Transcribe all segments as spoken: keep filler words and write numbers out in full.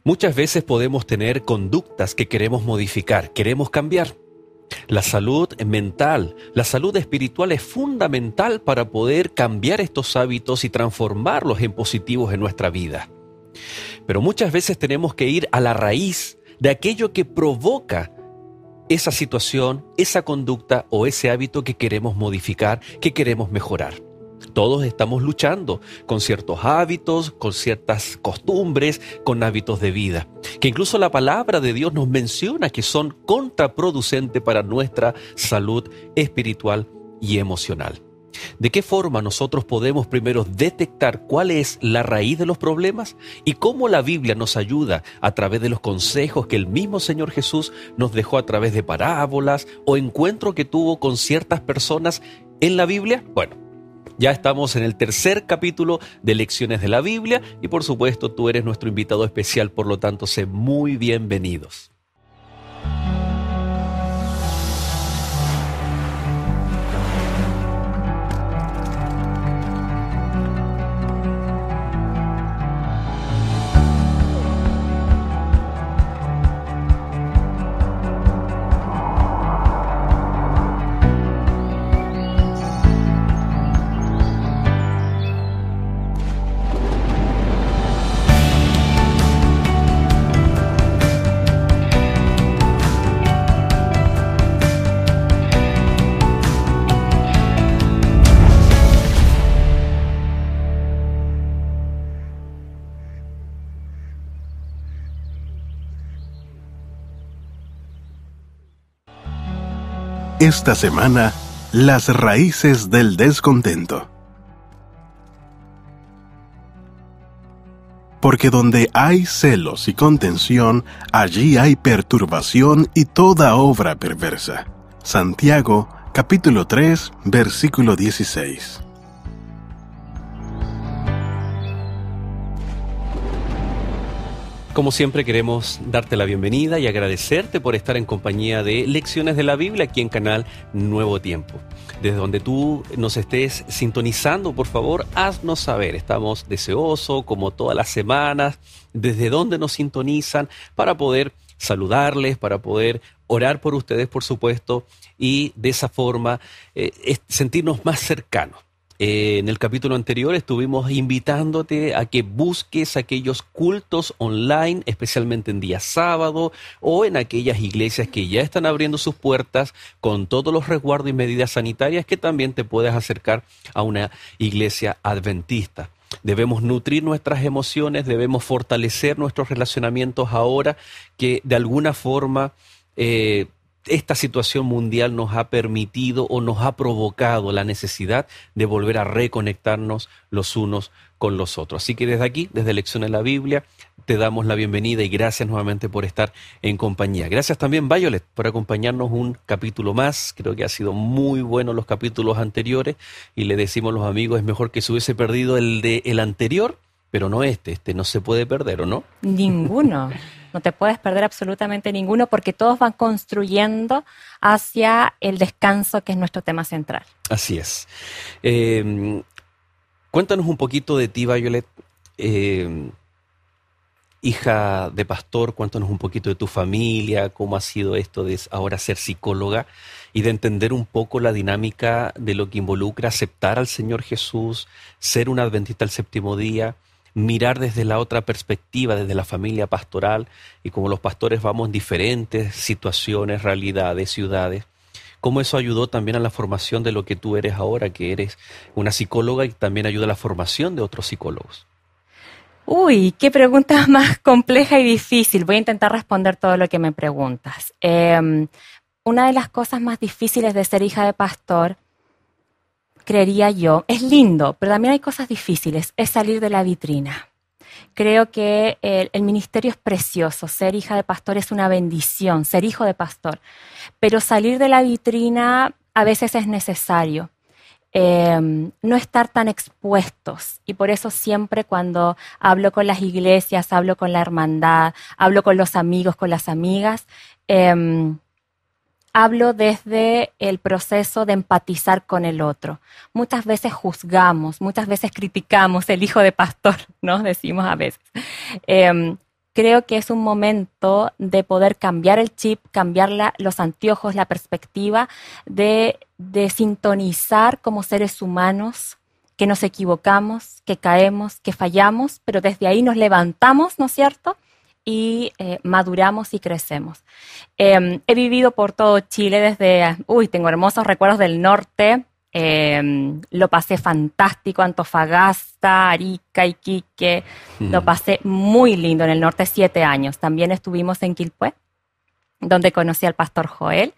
Muchas veces podemos tener conductas que queremos modificar, queremos cambiar. La salud mental, la salud espiritual es fundamental para poder cambiar estos hábitos y transformarlos en positivos en nuestra vida. Pero muchas veces tenemos que ir a la raíz de aquello que provoca esa situación, esa conducta o ese hábito que queremos modificar, que queremos mejorar. Todos estamos luchando con ciertos hábitos, con ciertas costumbres, con hábitos de vida, que incluso la palabra de Dios nos menciona que son contraproducentes para nuestra salud espiritual y emocional. ¿De qué forma nosotros podemos primero detectar cuál es la raíz de los problemas y cómo la Biblia nos ayuda a través de los consejos que el mismo Señor Jesús nos dejó a través de parábolas o encuentros que tuvo con ciertas personas en la Biblia? Bueno, ya estamos en el tercer capítulo de Lecciones de la Biblia y por supuesto tú eres nuestro invitado especial, por lo tanto, sé muy bienvenidos. Esta semana, las raíces del descontento. Porque donde hay celos y contención, allí hay perturbación y toda obra perversa. Santiago, capítulo tres, versículo dieciséis. Como siempre queremos darte la bienvenida y agradecerte por estar en compañía de Lecciones de la Biblia aquí en Canal Nuevo Tiempo. Desde donde tú nos estés sintonizando, por favor, haznos saber. Estamos deseosos, como todas las semanas, desde donde nos sintonizan para poder saludarles, para poder orar por ustedes, por supuesto, y de esa forma eh, sentirnos más cercanos. Eh, en el capítulo anterior estuvimos invitándote a que busques aquellos cultos online, especialmente en día sábado o en aquellas iglesias que ya están abriendo sus puertas con todos los resguardos y medidas sanitarias, que también te puedes acercar a una iglesia adventista. Debemos nutrir nuestras emociones, debemos fortalecer nuestros relacionamientos ahora que de alguna forma eh, esta situación mundial nos ha permitido o nos ha provocado la necesidad de volver a reconectarnos los unos con los otros. Así que desde aquí, desde Lecciones de la Biblia, te damos la bienvenida y gracias nuevamente por estar en compañía. Gracias también, Violet, por acompañarnos un capítulo más. Creo que ha sido muy bueno los capítulos anteriores y le decimos a los amigos, es mejor que se hubiese perdido el de el anterior, pero no este. Este no se puede perder, ¿o no? Ninguno. No te puedes perder absolutamente ninguno porque todos van construyendo hacia el descanso, que es nuestro tema central. Así es. Eh, cuéntanos un poquito de ti, Violet, eh, hija de pastor. Cuéntanos un poquito de tu familia, cómo ha sido esto de ahora ser psicóloga y de entender un poco la dinámica de lo que involucra aceptar al Señor Jesús, ser un adventista al séptimo día, mirar desde la otra perspectiva, desde la familia pastoral, y como los pastores vamos en diferentes situaciones, realidades, ciudades, cómo eso ayudó también a la formación de lo que tú eres ahora, que eres una psicóloga y también ayuda a la formación de otros psicólogos. Uy, qué pregunta más compleja y difícil. Voy a intentar responder todo lo que me preguntas. Eh, una de las cosas más difíciles de ser hija de pastor, creería yo, es lindo, pero también hay cosas difíciles, es salir de la vitrina. Creo que el, el ministerio es precioso, ser hija de pastor es una bendición, ser hijo de pastor, pero salir de la vitrina a veces es necesario. Eh, no estar tan expuestos, y por eso siempre cuando hablo con las iglesias, hablo con la hermandad, hablo con los amigos, con las amigas, eh, hablo desde el proceso de empatizar con el otro. Muchas veces juzgamos, muchas veces criticamos el hijo de pastor, ¿no? Decimos a veces. Eh, creo que es un momento de poder cambiar el chip, cambiar la, los anteojos, la perspectiva, de, de sintonizar como seres humanos, que nos equivocamos, que caemos, que fallamos, pero desde ahí nos levantamos, ¿no es cierto?, y eh, maduramos y crecemos. Eh, he vivido por todo Chile desde, uy, tengo hermosos recuerdos del norte, eh, lo pasé fantástico, Antofagasta, Arica, Iquique, mm. lo pasé muy lindo en el norte, siete años. También estuvimos en Quilpué, donde conocí al pastor Joel.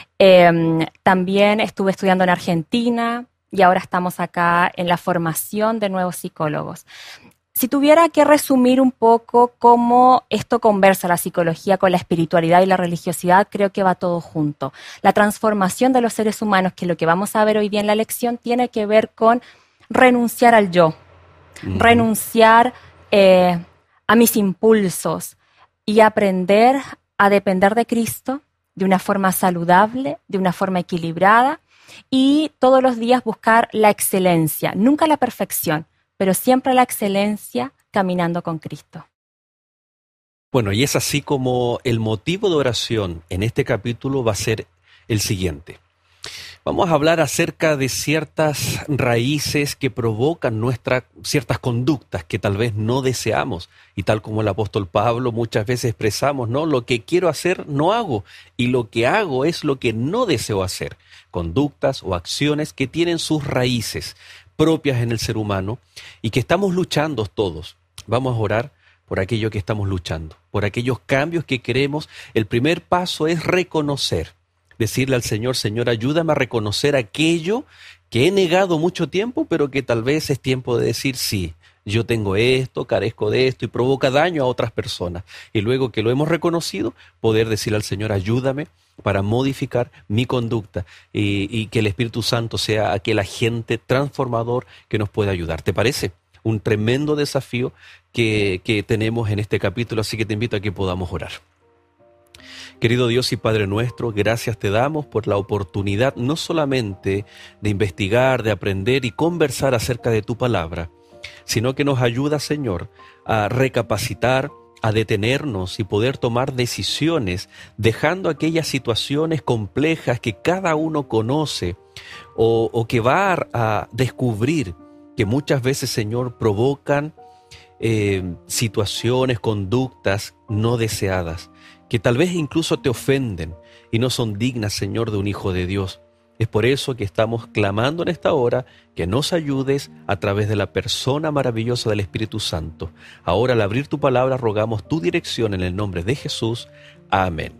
Eh, también estuve estudiando en Argentina y ahora estamos acá en la formación de nuevos psicólogos. Si tuviera que resumir un poco cómo esto conversa la psicología con la espiritualidad y la religiosidad, creo que va todo junto. La transformación de los seres humanos, que lo que vamos a ver hoy día en la lección, tiene que ver con renunciar al yo, uh-huh. renunciar eh, a mis impulsos y aprender a depender de Cristo de una forma saludable, de una forma equilibrada y todos los días buscar la excelencia, nunca la perfección, pero siempre la excelencia caminando con Cristo. Bueno, y es así como el motivo de oración en este capítulo va a ser el siguiente. Vamos a hablar acerca de ciertas raíces que provocan nuestras ciertas conductas que tal vez no deseamos. Y tal como el apóstol Pablo muchas veces expresamos, ¿no? Lo que quiero hacer no hago, y lo que hago es lo que no deseo hacer. Conductas o acciones que tienen sus raíces propias en el ser humano y que estamos luchando todos. Vamos a orar por aquello que estamos luchando, por aquellos cambios que queremos. El primer paso es reconocer, decirle al Señor, Señor, ayúdame a reconocer aquello que he negado mucho tiempo, pero que tal vez es tiempo de decir sí. Yo tengo esto, carezco de esto y provoca daño a otras personas. Y luego que lo hemos reconocido, poder decirle al Señor, ayúdame para modificar mi conducta y, y que el Espíritu Santo sea aquel agente transformador que nos pueda ayudar. ¿Te parece? Un tremendo desafío que, que tenemos en este capítulo, así que te invito a que podamos orar. Querido Dios y Padre nuestro, gracias te damos por la oportunidad no solamente de investigar, de aprender y conversar acerca de tu palabra, sino que nos ayuda, Señor, a recapacitar, a detenernos y poder tomar decisiones, dejando aquellas situaciones complejas que cada uno conoce o, o que va a, a descubrir que muchas veces, Señor, provocan eh, situaciones, conductas no deseadas, que tal vez incluso te ofenden y no son dignas, Señor, de un hijo de Dios. Es por eso que estamos clamando en esta hora que nos ayudes a través de la persona maravillosa del Espíritu Santo. Ahora, al abrir tu palabra, rogamos tu dirección en el nombre de Jesús. Amén.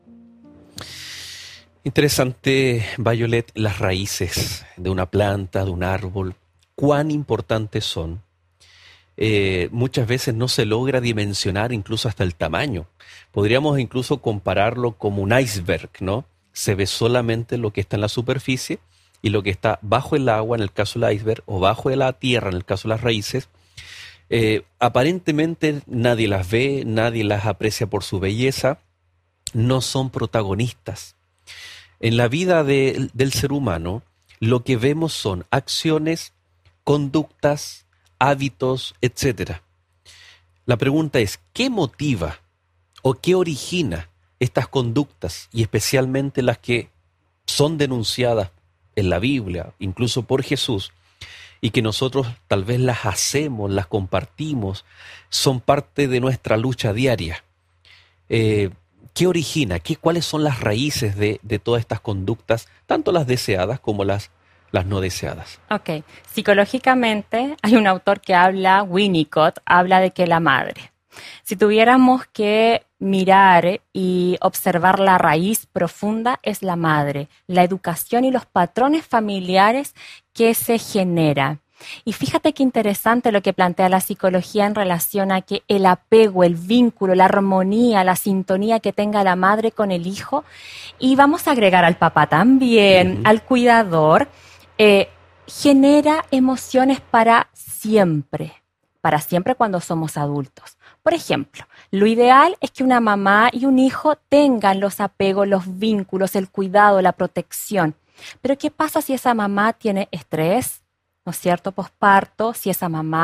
Interesante, Violet, las raíces de una planta, de un árbol, cuán importantes son. Eh, muchas veces no se logra dimensionar incluso hasta el tamaño. Podríamos incluso compararlo como un iceberg, ¿no? Se ve solamente lo que está en la superficie y lo que está bajo el agua, en el caso del iceberg, o bajo de la tierra, en el caso de las raíces. Eh, aparentemente nadie las ve, nadie las aprecia por su belleza, no son protagonistas. En la vida de, del ser humano, lo que vemos son acciones, conductas, hábitos, etcétera. La pregunta es, ¿qué motiva o qué origina estas conductas, y especialmente las que son denunciadas en la Biblia, incluso por Jesús, y que nosotros tal vez las hacemos, las compartimos, son parte de nuestra lucha diaria? Eh, ¿Qué origina? ¿Qué, ¿Cuáles son las raíces de, de todas estas conductas, tanto las deseadas como las, las no deseadas? Ok. Psicológicamente hay un autor que habla, Winnicott, habla de que la madre. Si tuviéramos que mirar y observar la raíz profunda, es la madre, la educación y los patrones familiares que se generan. Y fíjate qué interesante lo que plantea la psicología en relación a que el apego, el vínculo, la armonía, la sintonía que tenga la madre con el hijo, y vamos a agregar al papá también, uh-huh. al cuidador, eh, genera emociones para siempre, para siempre cuando somos adultos. Por ejemplo, lo ideal es que una mamá y un hijo tengan los apegos, los vínculos, el cuidado, la protección. Pero ¿qué pasa si esa mamá tiene estrés, ¿no es cierto?, posparto, si esa mamá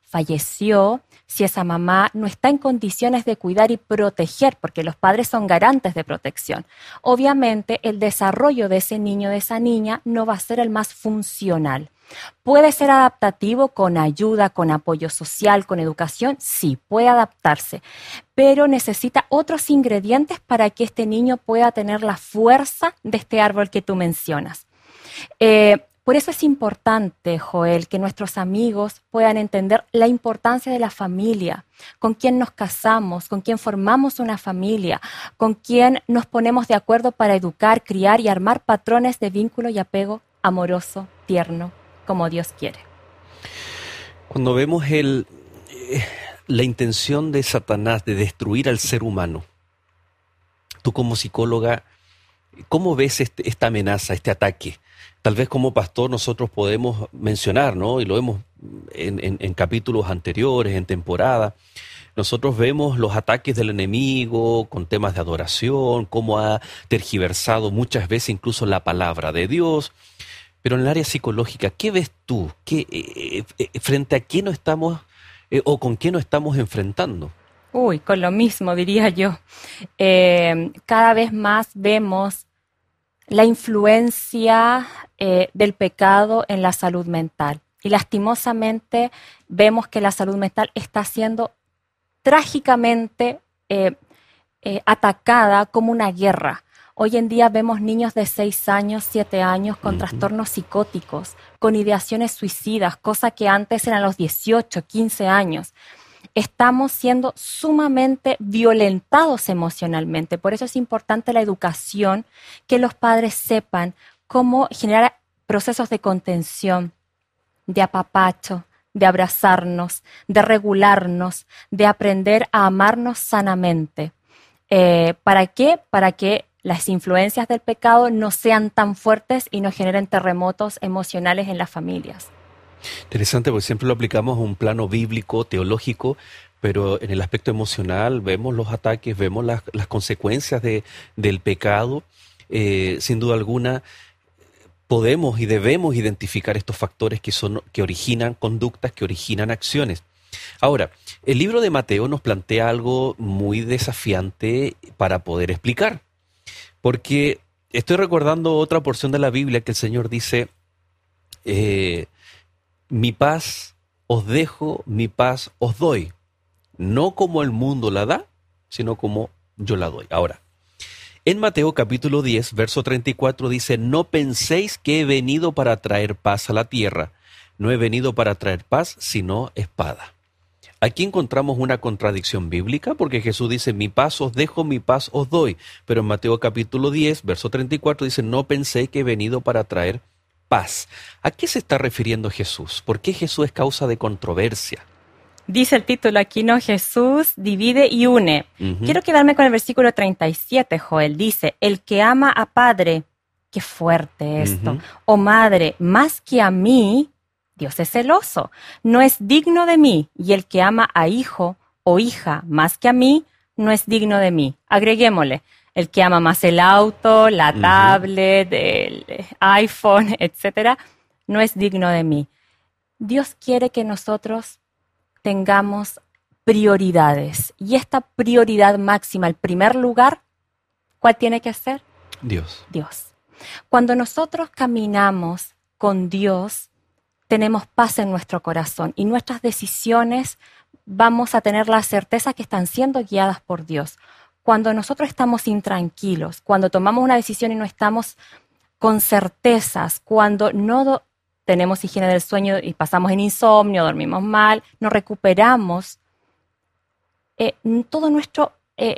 falleció, si esa mamá no está en condiciones de cuidar y proteger, porque los padres son garantes de protección, obviamente el desarrollo de ese niño, de esa niña, no va a ser el más funcional. ¿Puede ser adaptativo con ayuda, con apoyo social, con educación? Sí, puede adaptarse, pero necesita otros ingredientes para que este niño pueda tener la fuerza de este árbol que tú mencionas. Eh, por eso es importante, Joel, que nuestros amigos puedan entender la importancia de la familia, con quién nos casamos, con quién formamos una familia, con quién nos ponemos de acuerdo para educar, criar y armar patrones de vínculo y apego amoroso, tierno, como Dios quiere. Cuando vemos el, eh, la intención de Satanás de destruir al ser humano, tú como psicóloga, ¿cómo ves este, esta amenaza, este ataque? Tal vez como pastor nosotros podemos mencionar, ¿no? Y lo vemos en, en, en capítulos anteriores, en temporada. Nosotros vemos los ataques del enemigo con temas de adoración, cómo ha tergiversado muchas veces incluso la palabra de Dios. Pero en el área psicológica, ¿qué ves tú? ¿Qué, eh, eh, ¿Frente a qué nos estamos eh, o con qué nos estamos enfrentando? Uy, con lo mismo, diría yo. Eh, cada vez más vemos la influencia eh, del pecado en la salud mental. Y lastimosamente vemos que la salud mental está siendo trágicamente eh, eh, atacada como una guerra. Hoy en día vemos niños de seis años, siete años con uh-huh. trastornos psicóticos, con ideaciones suicidas, cosa que antes eran los dieciocho, quince años. Estamos siendo sumamente violentados emocionalmente. Por eso es importante la educación, que los padres sepan cómo generar procesos de contención, de apapacho, de abrazarnos, de regularnos, de aprender a amarnos sanamente. Eh, ¿Para qué? Para que las influencias del pecado no sean tan fuertes y no generen terremotos emocionales en las familias. Interesante, porque siempre lo aplicamos a un plano bíblico, teológico, pero en el aspecto emocional vemos los ataques, vemos las, las consecuencias de, del pecado. Eh, sin duda alguna, podemos y debemos identificar estos factores que, son, que originan conductas, que originan acciones. Ahora, el libro de Mateo nos plantea algo muy desafiante para poder explicar, porque estoy recordando otra porción de la Biblia que el Señor dice, eh, mi paz os dejo, mi paz os doy, no como el mundo la da, sino como yo la doy. Ahora, en Mateo capítulo diez, verso treinta y cuatro dice, no penséis que he venido para traer paz a la tierra, no he venido para traer paz, sino espada. Aquí encontramos una contradicción bíblica porque Jesús dice, mi paz os dejo, mi paz os doy. Pero en Mateo capítulo diez, verso treinta y cuatro dice, no pensé que he venido para traer paz. ¿A qué se está refiriendo Jesús? ¿Por qué Jesús es causa de controversia? Dice el título aquí, ¿no? Jesús divide y une. Uh-huh. Quiero quedarme con el versículo treinta y siete, Joel. Dice, el que ama a padre, qué fuerte esto, uh-huh. o madre, más que a mí, Dios es celoso, no es digno de mí, y el que ama a hijo o hija más que a mí, no es digno de mí. Agreguémosle, el que ama más el auto, la uh-huh. tablet, el iPhone, etcétera, no es digno de mí. Dios quiere que nosotros tengamos prioridades, y esta prioridad máxima, el primer lugar, ¿cuál tiene que ser? Dios. Dios. Cuando nosotros caminamos con Dios, tenemos paz en nuestro corazón y nuestras decisiones vamos a tener la certeza que están siendo guiadas por Dios. Cuando nosotros estamos intranquilos, cuando tomamos una decisión y no estamos con certezas, cuando no do- tenemos higiene del sueño y pasamos en insomnio, dormimos mal, no recuperamos, eh, todo nuestro eh,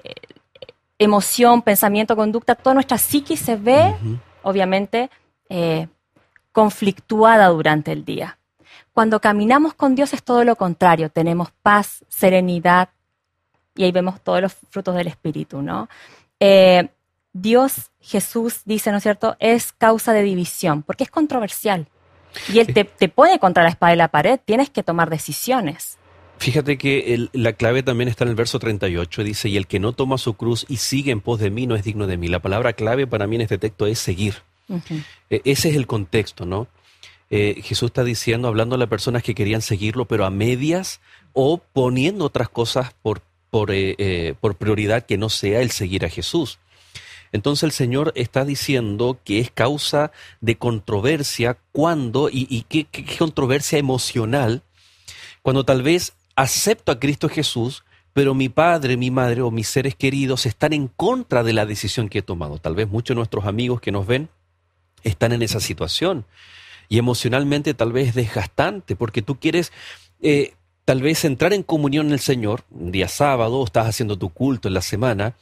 emoción, pensamiento, conducta, toda nuestra psiquis se ve, uh-huh. obviamente, eh, conflictuada durante el día. Cuando caminamos con Dios es todo lo contrario, tenemos paz, serenidad, y ahí vemos todos los frutos del Espíritu, ¿no? Eh, Dios, Jesús, dice, ¿no es cierto?, es causa de división, porque es controversial. Y Él te, te pone contra la espada y la pared, tienes que tomar decisiones. Fíjate que el, la clave también está en el verso treinta y ocho, dice, y el que no toma su cruz y sigue en pos de mí no es digno de mí. La palabra clave para mí en este texto es seguir. Uh-huh. Ese es el contexto, ¿no? Eh, Jesús está diciendo, hablando a las personas que querían seguirlo, pero a medias o poniendo otras cosas por, por, eh, eh, por prioridad que no sea el seguir a Jesús. Entonces el Señor está diciendo que es causa de controversia cuando, y, y qué, qué controversia emocional, cuando tal vez acepto a Cristo Jesús, pero mi padre, mi madre o mis seres queridos están en contra de la decisión que he tomado. Tal vez muchos de nuestros amigos que nos ven están en esa situación. Y emocionalmente tal vez es desgastante, porque tú quieres eh, tal vez entrar en comunión en el Señor, un día sábado, estás haciendo tu culto en la semana,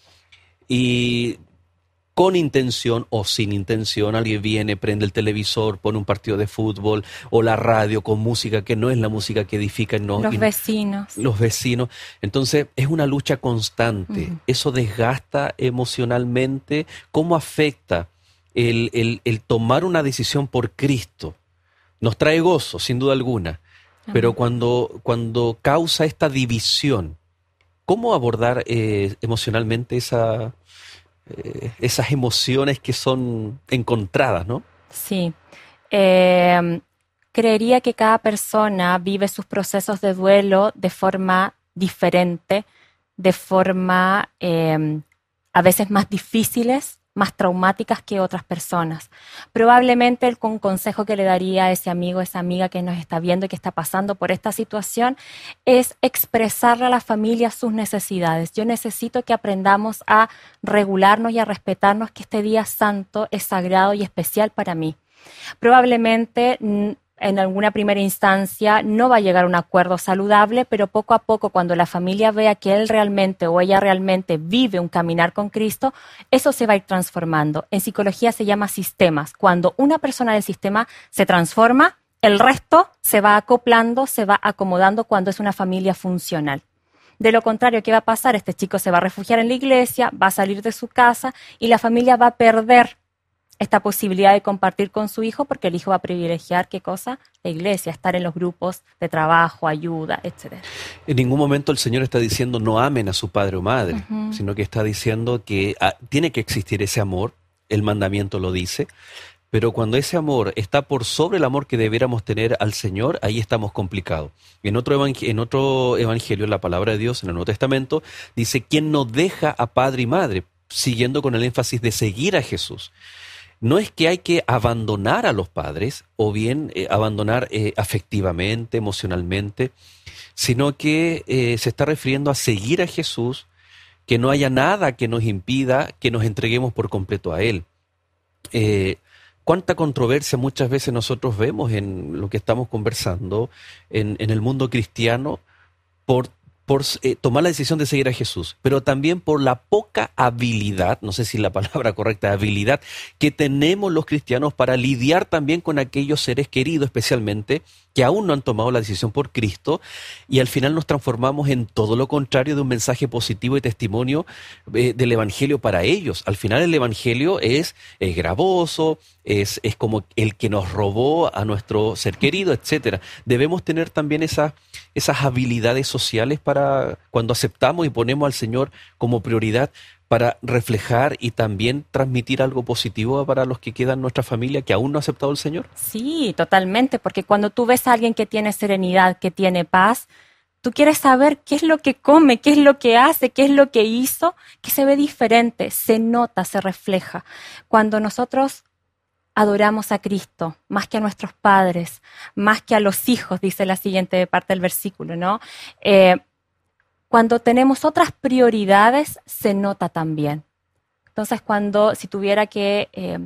y con intención o sin intención, alguien viene, prende el televisor, pone un partido de fútbol o la radio con música que no es la música que edifica. No, los vecinos. Los vecinos. Entonces, es una lucha constante. Uh-huh. Eso desgasta emocionalmente. ¿Cómo afecta el, el, el tomar una decisión por Cristo? Nos trae gozo, sin duda alguna. Uh-huh. Pero cuando, cuando causa esta división, ¿cómo abordar eh, emocionalmente esa... Eh, esas emociones que son encontradas, ¿no? Sí. Eh, creería que cada persona vive sus procesos de duelo de forma diferente, de forma eh, a veces más difíciles, más traumáticas que otras personas. Probablemente el con consejo que le daría a ese amigo, esa amiga que nos está viendo y que está pasando por esta situación es expresarle a la familia sus necesidades. Yo necesito que aprendamos a regularnos y a respetarnos, que este día santo es sagrado y especial para mí. Probablemente en alguna primera instancia no va a llegar a un acuerdo saludable, pero poco a poco, cuando la familia vea que él realmente o ella realmente vive un caminar con Cristo, eso se va a ir transformando. En psicología se llama sistemas. Cuando una persona del sistema se transforma, el resto se va acoplando, se va acomodando cuando es una familia funcional. De lo contrario, ¿qué va a pasar? Este chico se va a refugiar en la iglesia, va a salir de su casa y la familia va a perder esta posibilidad de compartir con su hijo, porque el hijo va a privilegiar, ¿qué cosa? La iglesia, estar en los grupos de trabajo, ayuda, etcétera. En ningún momento el Señor está diciendo no amen a su padre o madre, uh-huh. sino que está diciendo que ah, tiene que existir ese amor, el mandamiento lo dice, pero cuando ese amor está por sobre el amor que debiéramos tener al Señor, ahí estamos complicados. En otro, evang- en otro evangelio, en la palabra de Dios, en el Nuevo Testamento, dice, ¿quién no deja a padre y madre? Siguiendo con el énfasis de seguir a Jesús. No es que hay que abandonar a los padres o bien eh, abandonar eh, afectivamente, emocionalmente, sino que eh, se está refiriendo a seguir a Jesús, que no haya nada que nos impida que nos entreguemos por completo a Él. Eh, ¿Cuánta controversia muchas veces nosotros vemos en lo que estamos conversando en, en el mundo cristiano por por eh, tomar la decisión de seguir a Jesús, pero también por la poca habilidad, no sé si la palabra correcta, habilidad, que tenemos los cristianos para lidiar también con aquellos seres queridos, especialmente, que aún no han tomado la decisión por Cristo, y al final nos transformamos en todo lo contrario de un mensaje positivo y testimonio eh, del Evangelio para ellos. Al final el Evangelio es, es gravoso, es, es como el que nos robó a nuestro ser querido, etcétera. Debemos tener también esas, esas habilidades sociales para cuando aceptamos y ponemos al Señor como prioridad, para reflejar y también transmitir algo positivo para los que quedan en nuestra familia que aún no ha aceptado al Señor. Sí, totalmente, porque cuando tú ves a alguien que tiene serenidad, que tiene paz, tú quieres saber qué es lo que come, qué es lo que hace, qué es lo que hizo, que se ve diferente, se nota, se refleja. Cuando nosotros adoramos a Cristo, más que a nuestros padres, más que a los hijos, dice la siguiente parte del versículo, ¿no? Eh, Cuando tenemos otras prioridades, se nota también. Entonces, cuando, si tuviera que eh,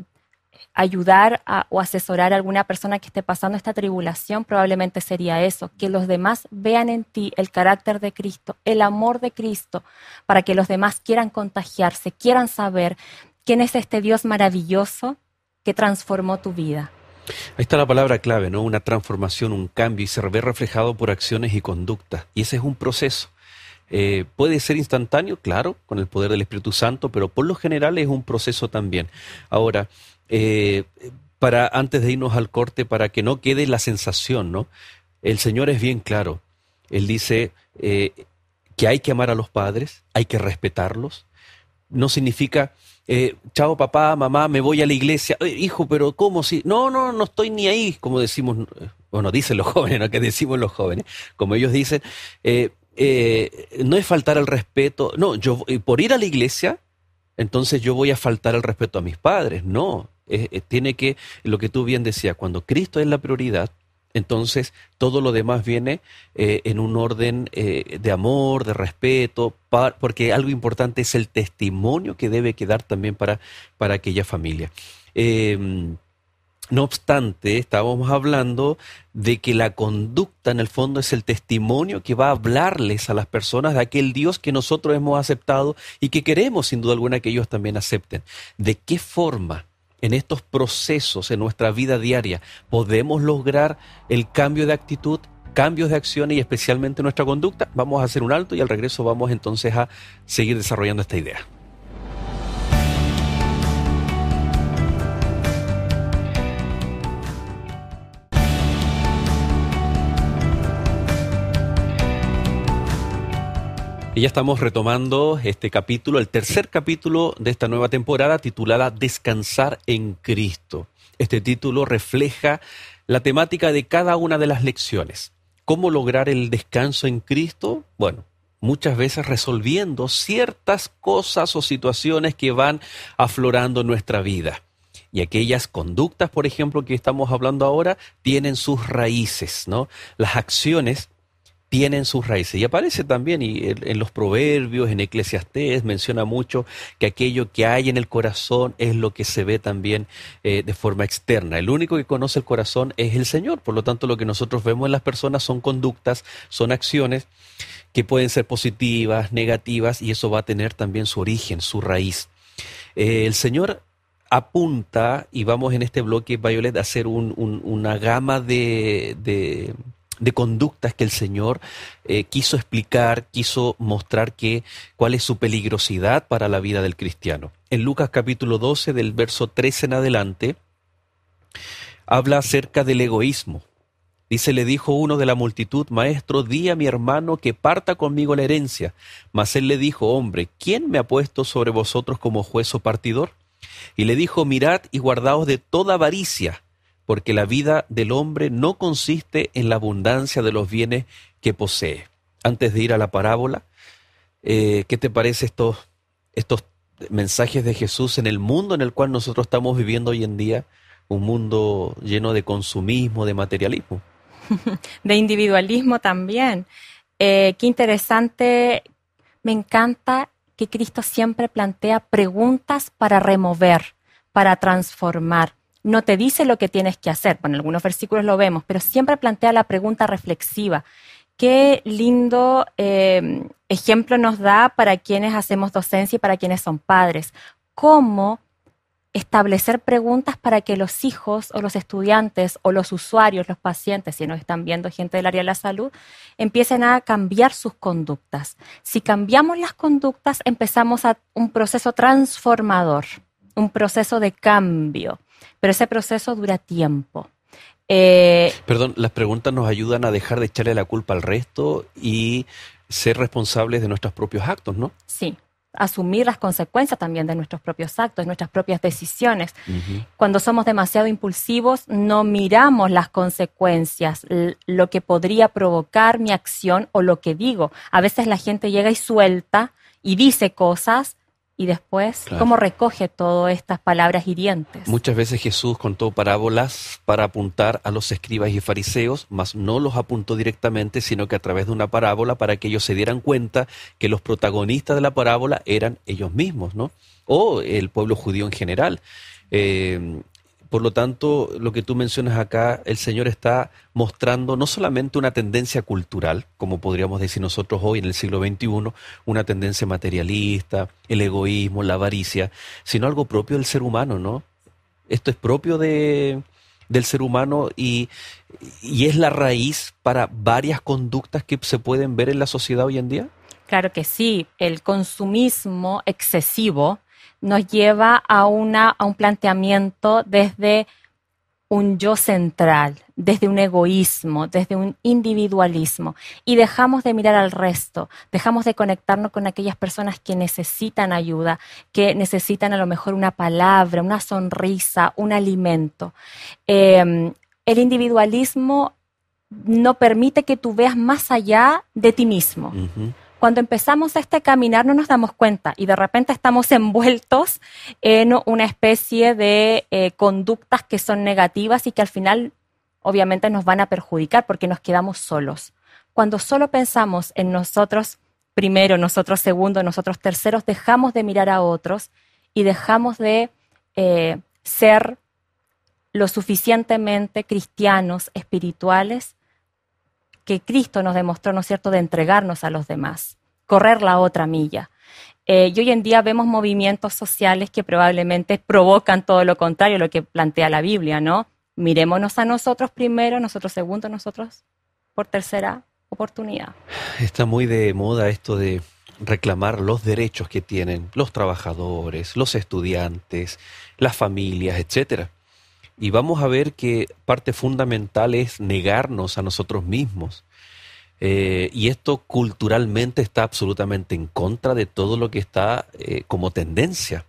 ayudar a, o asesorar a alguna persona que esté pasando esta tribulación, probablemente sería eso, que los demás vean en ti el carácter de Cristo, el amor de Cristo, para que los demás quieran contagiarse, quieran saber quién es este Dios maravilloso que transformó tu vida. Ahí está la palabra clave, ¿no? Una transformación, un cambio, y se ve reflejado por acciones y conductas. Y ese es un proceso. Eh, puede ser instantáneo, claro, con el poder del Espíritu Santo, pero por lo general es un proceso también. Ahora, eh, para antes de irnos al corte, para que no quede la sensación, ¿no? El Señor es bien claro. Él dice eh, que hay que amar a los padres, hay que respetarlos, no significa, eh, chao papá, mamá, me voy a la iglesia. Eh, hijo, pero ¿cómo si? No, no, no estoy ni ahí, como decimos, bueno, dicen los jóvenes, ¿no? Que decimos los jóvenes, como ellos dicen, eh, eh, no es faltar al respeto, no, yo por ir a la iglesia, entonces yo voy a faltar al respeto a mis padres, no, eh, eh, tiene que, lo que tú bien decías, cuando Cristo es la prioridad, entonces todo lo demás viene eh, en un orden eh, de amor, de respeto, pa- porque algo importante es el testimonio que debe quedar también para, para aquella familia. Eh, no obstante, estábamos hablando de que la conducta en el fondo es el testimonio que va a hablarles a las personas de aquel Dios que nosotros hemos aceptado y que queremos sin duda alguna que ellos también acepten. ¿De qué forma en estos procesos, en nuestra vida diaria, podemos lograr el cambio de actitud, cambios de acciones y especialmente nuestra conducta? Vamos a hacer un alto y al regreso vamos entonces a seguir desarrollando esta idea. Y ya estamos retomando este capítulo, el tercer capítulo de esta nueva temporada titulada Descansar en Cristo. Este título refleja la temática de cada una de las lecciones. ¿Cómo lograr el descanso en Cristo? Bueno, muchas veces resolviendo ciertas cosas o situaciones que van aflorando en nuestra vida. Y aquellas conductas, por ejemplo, que estamos hablando ahora, tienen sus raíces, ¿no? Las acciones tienen sus raíces. Y aparece también y en, en los proverbios, en Eclesiastés, menciona mucho que aquello que hay en el corazón es lo que se ve también eh, de forma externa. El único que conoce el corazón es el Señor. Por lo tanto, lo que nosotros vemos en las personas son conductas, son acciones que pueden ser positivas, negativas, y eso va a tener también su origen, su raíz. Eh, el Señor apunta, y vamos en este bloque, Violet, a hacer un, un, una gama de... de de conductas que el Señor eh, quiso explicar, quiso mostrar que, cuál es su peligrosidad para la vida del cristiano. En Lucas capítulo doce, del verso trece en adelante, habla acerca del egoísmo. Dice, le dijo uno de la multitud, maestro, di a mi hermano que parta conmigo la herencia. Mas él le dijo, hombre, ¿quién me ha puesto sobre vosotros como juez o partidor? Y le dijo, mirad y guardaos de toda avaricia, porque la vida del hombre no consiste en la abundancia de los bienes que posee. Antes de ir a la parábola, eh, ¿qué te parece estos, estos mensajes de Jesús en el mundo en el cual nosotros estamos viviendo hoy en día? Un mundo lleno de consumismo, de materialismo. De individualismo también. Eh, qué interesante. Me encanta que Cristo siempre plantea preguntas para remover, para transformar. No te dice lo que tienes que hacer. Bueno, en algunos versículos lo vemos, pero siempre plantea la pregunta reflexiva. Qué lindo eh, ejemplo nos da para quienes hacemos docencia y para quienes son padres. Cómo establecer preguntas para que los hijos o los estudiantes o los usuarios, los pacientes, si nos están viendo gente del área de la salud, empiecen a cambiar sus conductas. Si cambiamos las conductas, empezamos a un proceso transformador, un proceso de cambio. Pero ese proceso dura tiempo. Eh, Perdón, las preguntas nos ayudan a dejar de echarle la culpa al resto y ser responsables de nuestros propios actos, ¿no? Sí, asumir las consecuencias también de nuestros propios actos, nuestras propias decisiones. Uh-huh. Cuando somos demasiado impulsivos, no miramos las consecuencias, lo que podría provocar mi acción o lo que digo. A veces la gente llega y suelta y dice cosas, y después, claro, ¿cómo recoge todas estas palabras hirientes? Muchas veces Jesús contó parábolas para apuntar a los escribas y fariseos, mas no los apuntó directamente, sino que a través de una parábola para que ellos se dieran cuenta que los protagonistas de la parábola eran ellos mismos, ¿no? O el pueblo judío en general. Eh, Por lo tanto, lo que tú mencionas acá, el Señor está mostrando no solamente una tendencia cultural, como podríamos decir nosotros hoy en el siglo veintiuno, una tendencia materialista, el egoísmo, la avaricia, sino algo propio del ser humano, ¿no? Esto es propio de, del ser humano y, y es la raíz para varias conductas que se pueden ver en la sociedad hoy en día. Claro que sí, el consumismo excesivo nos lleva a, una, a un planteamiento desde un yo central, desde un egoísmo, desde un individualismo, y dejamos de mirar al resto, dejamos de conectarnos con aquellas personas que necesitan ayuda, que necesitan a lo mejor una palabra, una sonrisa, un alimento. Eh, el individualismo no permite que tú veas más allá de ti mismo. Uh-huh. Cuando empezamos este caminar no nos damos cuenta y de repente estamos envueltos en una especie de eh, conductas que son negativas y que al final obviamente nos van a perjudicar porque nos quedamos solos. Cuando solo pensamos en nosotros primero, nosotros segundo, nosotros terceros, dejamos de mirar a otros y dejamos de eh, ser lo suficientemente cristianos, espirituales, que Cristo nos demostró, ¿no es cierto?, de entregarnos a los demás, correr la otra milla. Eh, y hoy en día vemos movimientos sociales que probablemente provocan todo lo contrario a lo que plantea la Biblia, ¿no? Mirémonos a nosotros primero, nosotros segundo, nosotros por tercera oportunidad. Está muy de moda esto de reclamar los derechos que tienen los trabajadores, los estudiantes, las familias, etcétera. Y vamos a ver que parte fundamental es negarnos a nosotros mismos. Eh, y esto culturalmente está absolutamente en contra de todo lo que está eh, como tendencia.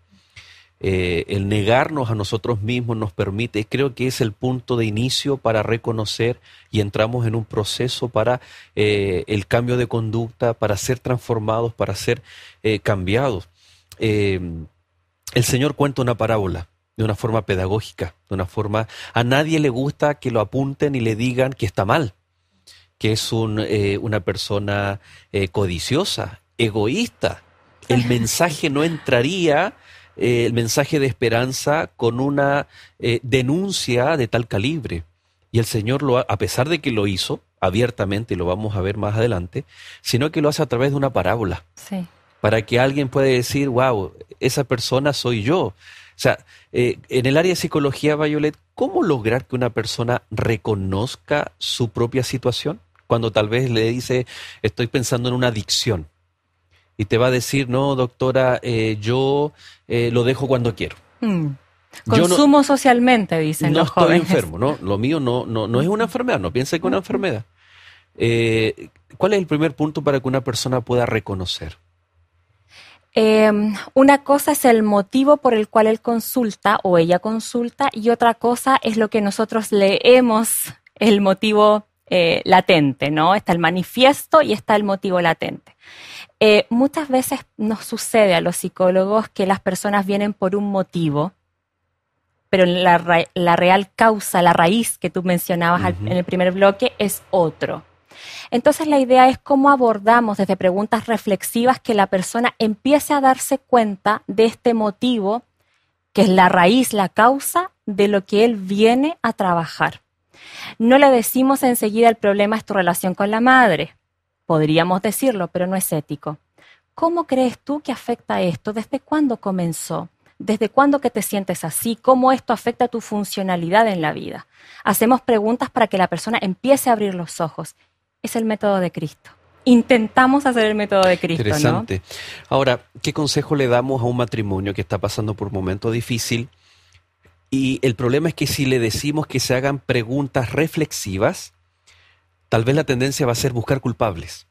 Eh, el negarnos a nosotros mismos nos permite, creo que es el punto de inicio para reconocer y entramos en un proceso para eh, el cambio de conducta, para ser transformados, para ser eh, cambiados. Eh, el Señor cuenta una parábola de una forma pedagógica, de una forma... A nadie le gusta que lo apunten y le digan que está mal, que es un, eh, una persona eh, codiciosa, egoísta. El mensaje no entraría, eh, el mensaje de esperanza, con una eh, denuncia de tal calibre. Y el Señor, lo ha, a pesar de que lo hizo abiertamente, y lo vamos a ver más adelante, sino que lo hace a través de una parábola. Sí. Para que alguien pueda decir, wow, esa persona soy yo. O sea, eh, en el área de psicología, Violet, ¿cómo lograr que una persona reconozca su propia situación? Cuando tal vez le dice, estoy pensando en una adicción. Y te va a decir, no, doctora, eh, yo eh, lo dejo cuando quiero. Mm. Consumo no, socialmente, dicen no los jóvenes. No estoy enfermo, ¿no? Lo mío no, no, no es una enfermedad, no piense que es una enfermedad. Eh, ¿Cuál es el primer punto para que una persona pueda reconocer? Eh, una cosa es el motivo por el cual él consulta o ella consulta y otra cosa es lo que nosotros leemos, el motivo eh, latente, ¿no? Está el manifiesto y está el motivo latente. Eh, muchas veces nos sucede a los psicólogos que las personas vienen por un motivo, pero la, ra- la real causa, la raíz que tú mencionabas uh-huh. al, en el primer bloque es otro. Entonces la idea es cómo abordamos desde preguntas reflexivas que la persona empiece a darse cuenta de este motivo, que es la raíz, la causa de lo que él viene a trabajar. No le decimos enseguida el problema es tu relación con la madre. Podríamos decirlo, pero no es ético. ¿Cómo crees tú que afecta esto? ¿Desde cuándo comenzó? ¿Desde cuándo que te sientes así? ¿Cómo esto afecta tu funcionalidad en la vida? Hacemos preguntas para que la persona empiece a abrir los ojos. Es el método de Cristo. Intentamos hacer el método de Cristo, Interesante. ¿no? Ahora, ¿qué consejo le damos a un matrimonio que está pasando por un momento difícil? Y el problema es que si le decimos que se hagan preguntas reflexivas, tal vez la tendencia va a ser buscar culpables.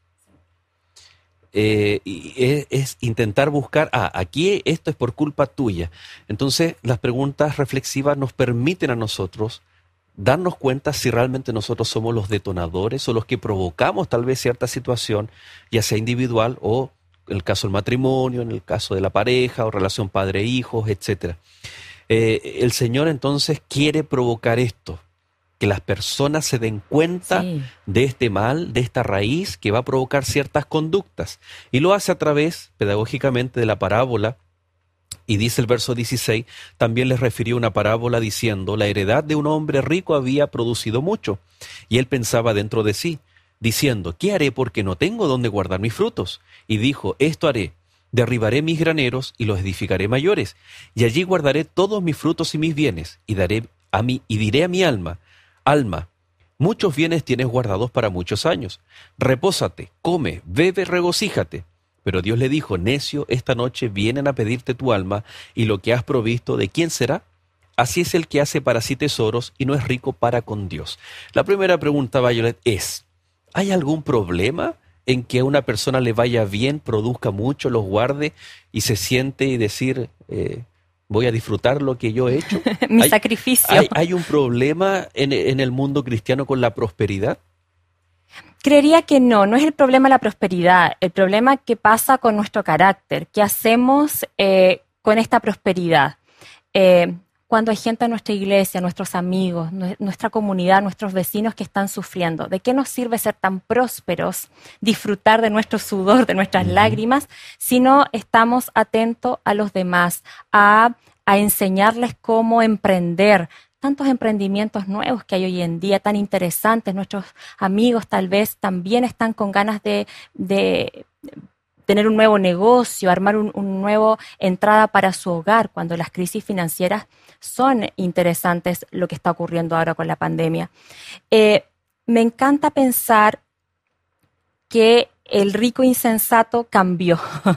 Eh, y es, es intentar buscar, ah, aquí esto es por culpa tuya. Entonces, las preguntas reflexivas nos permiten a nosotros darnos cuenta si realmente nosotros somos los detonadores o los que provocamos tal vez cierta situación, ya sea individual o en el caso del matrimonio, en el caso de la pareja o relación padre-hijos, etcétera. Eh, el Señor entonces quiere provocar esto, que las personas se den cuenta sí. de este mal, de esta raíz que va a provocar ciertas conductas. Y lo hace a través, pedagógicamente, de la parábola. Y dice el verso dieciséis, también les refirió una parábola diciendo, la heredad de un hombre rico había producido mucho. Y él pensaba dentro de sí, diciendo, ¿qué haré porque no tengo dónde guardar mis frutos? Y dijo, esto haré, derribaré mis graneros y los edificaré mayores. Y allí guardaré todos mis frutos y mis bienes. Y, daré a mí, y diré a mi alma, alma, muchos bienes tienes guardados para muchos años. Repósate, come, bebe, regocíjate. Pero Dios le dijo, necio, esta noche vienen a pedirte tu alma, y lo que has provisto, ¿de quién será? así es el que hace para sí tesoros y no es rico para con Dios. La primera pregunta, Violet, es, ¿hay algún problema en que a una persona le vaya bien, produzca mucho, los guarde y se siente y decir, eh, voy a disfrutar lo que yo he hecho? Mi ¿Hay, sacrificio. ¿hay, ¿Hay un problema en, en el mundo cristiano con la prosperidad? Creería que no, no es el problema la prosperidad, el problema que pasa con nuestro carácter, qué hacemos eh, con esta prosperidad. Eh, cuando hay gente en nuestra iglesia, nuestros amigos, nuestra comunidad, nuestros vecinos que están sufriendo, ¿de qué nos sirve ser tan prósperos, disfrutar de nuestro sudor, de nuestras uh-huh. lágrimas, si no estamos atentos a los demás, a, a enseñarles cómo emprender? Tantos emprendimientos nuevos que hay hoy en día, tan interesantes. Nuestros amigos tal vez también están con ganas de, de tener un nuevo negocio, armar un, un nuevo entrada para su hogar, cuando las crisis financieras son interesantes, lo que está ocurriendo ahora con la pandemia. Eh, me encanta pensar que el rico insensato cambió,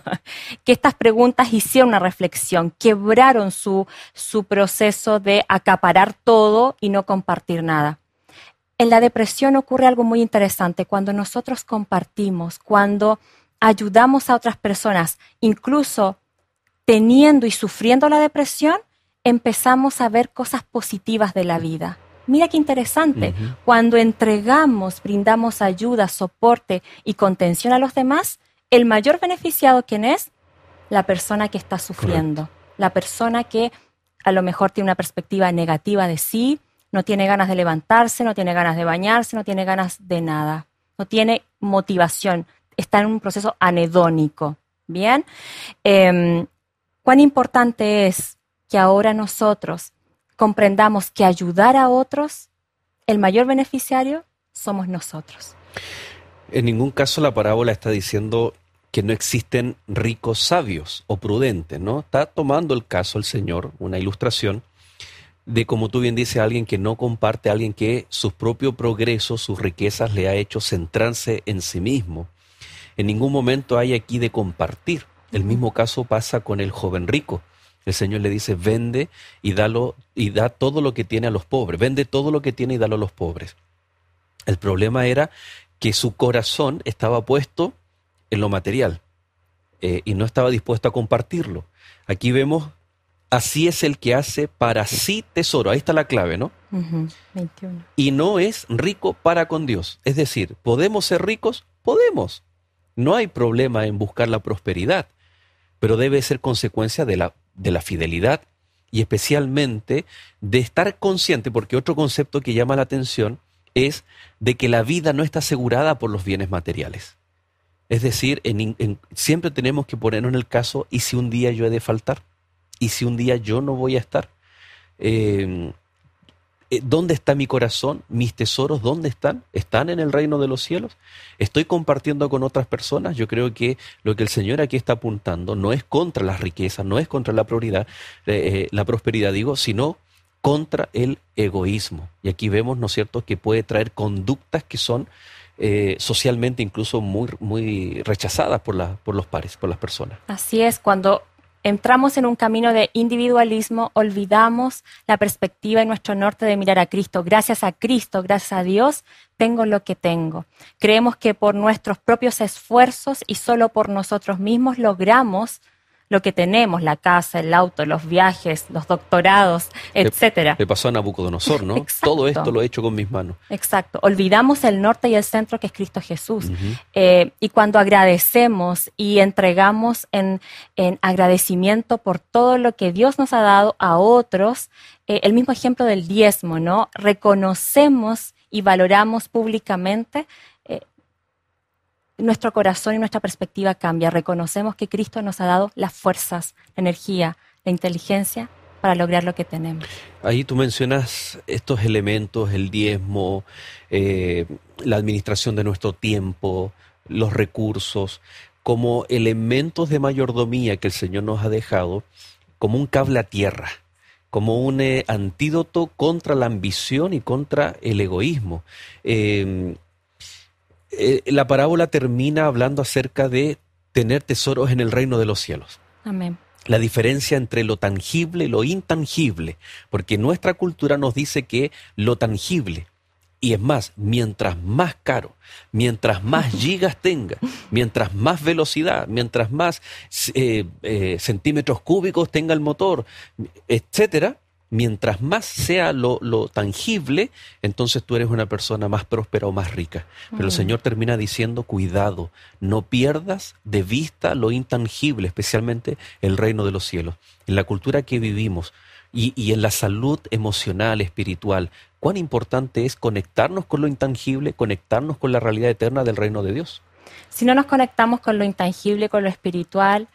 que estas preguntas hicieron una reflexión, quebraron su, su proceso de acaparar todo y no compartir nada. En la depresión ocurre algo muy interesante, cuando nosotros compartimos, cuando ayudamos a otras personas, incluso teniendo y sufriendo la depresión, empezamos a ver cosas positivas de la vida. Mira qué interesante, uh-huh. cuando entregamos, brindamos ayuda, soporte y contención a los demás, el mayor beneficiado, ¿quién es? La persona que está sufriendo, correcto. La persona que a lo mejor tiene una perspectiva negativa de sí, no tiene ganas de levantarse, no tiene ganas de bañarse, no tiene ganas de nada, no tiene motivación, está en un proceso anhedónico, ¿bien? Eh, ¿Cuán importante es que ahora nosotros comprendamos que ayudar a otros, el mayor beneficiario somos nosotros? En ningún caso la parábola está diciendo que no existen ricos sabios o prudentes, ¿no? Está tomando el caso el Señor, una ilustración de, como tú bien dices, alguien que no comparte, alguien que su propio progreso, sus riquezas le ha hecho centrarse en sí mismo. En ningún momento hay aquí de compartir. El mismo caso pasa con el joven rico. El Señor le dice, vende y, dalo, y da todo lo que tiene a los pobres. Vende todo lo que tiene y dalo a los pobres. El problema era que su corazón estaba puesto en lo material eh, y no estaba dispuesto a compartirlo. Aquí vemos, así es el que hace para sí tesoro. Ahí está la clave, ¿no? Uh-huh. veintiuno. Y no es rico para con Dios. Es decir, ¿podemos ser ricos? Podemos. No hay problema en buscar la prosperidad, pero debe ser consecuencia de la de la fidelidad y especialmente de estar consciente, porque otro concepto que llama la atención es de que la vida no está asegurada por los bienes materiales. Es decir, en, en, siempre tenemos que ponernos en el caso, ¿y si un día yo he de faltar? ¿Y si un día yo no voy a estar? Eh, ¿Dónde está mi corazón? ¿Mis tesoros dónde están? ¿Están en el reino de los cielos? ¿Estoy compartiendo con otras personas? Yo creo que lo que el Señor aquí está apuntando no es contra las riquezas, no es contra la prosperidad, eh, la prosperidad digo, sino contra el egoísmo. Y aquí vemos, ¿no es cierto?, que puede traer conductas que son eh, socialmente incluso muy, muy rechazadas por, la, por los pares, por las personas. Así es, cuando entramos en un camino de individualismo, olvidamos la perspectiva y nuestro norte de mirar a Cristo. Gracias a Cristo, gracias a Dios, tengo lo que tengo. Creemos que por nuestros propios esfuerzos y solo por nosotros mismos logramos lo que tenemos, la casa, el auto, los viajes, los doctorados, etcétera. Le, le pasó a Nabucodonosor, ¿no? Exacto. Todo esto lo he hecho con mis manos. Exacto. Olvidamos el norte y el centro que es Cristo Jesús. Uh-huh. Eh, y cuando agradecemos y entregamos en, en agradecimiento por todo lo que Dios nos ha dado a otros, eh, el mismo ejemplo del diezmo, ¿no? Reconocemos y valoramos públicamente, eh, nuestro corazón y nuestra perspectiva cambia. Reconocemos que Cristo nos ha dado las fuerzas, la energía, la inteligencia para lograr lo que tenemos. Ahí tú mencionas estos elementos, el diezmo, eh, la administración de nuestro tiempo, los recursos, como elementos de mayordomía que el Señor nos ha dejado, como un cable a tierra, como un eh, antídoto contra la ambición y contra el egoísmo. Eh, Eh, la parábola termina hablando acerca de tener tesoros en el reino de los cielos. Amén. la diferencia entre lo tangible y lo intangible, porque nuestra cultura nos dice que lo tangible, y es más, mientras más caro, mientras más gigas tenga, mientras más velocidad, mientras más eh, eh, centímetros cúbicos tenga el motor, etcétera, mientras más sea lo, lo tangible, entonces tú eres una persona más próspera o más rica. Pero mm. el Señor termina diciendo, cuidado, no pierdas de vista lo intangible, especialmente el reino de los cielos. En la cultura que vivimos y, y en la salud emocional, espiritual, cuán importante es conectarnos con lo intangible, conectarnos con la realidad eterna del reino de Dios. Si no nos conectamos con lo intangible, con lo espiritual,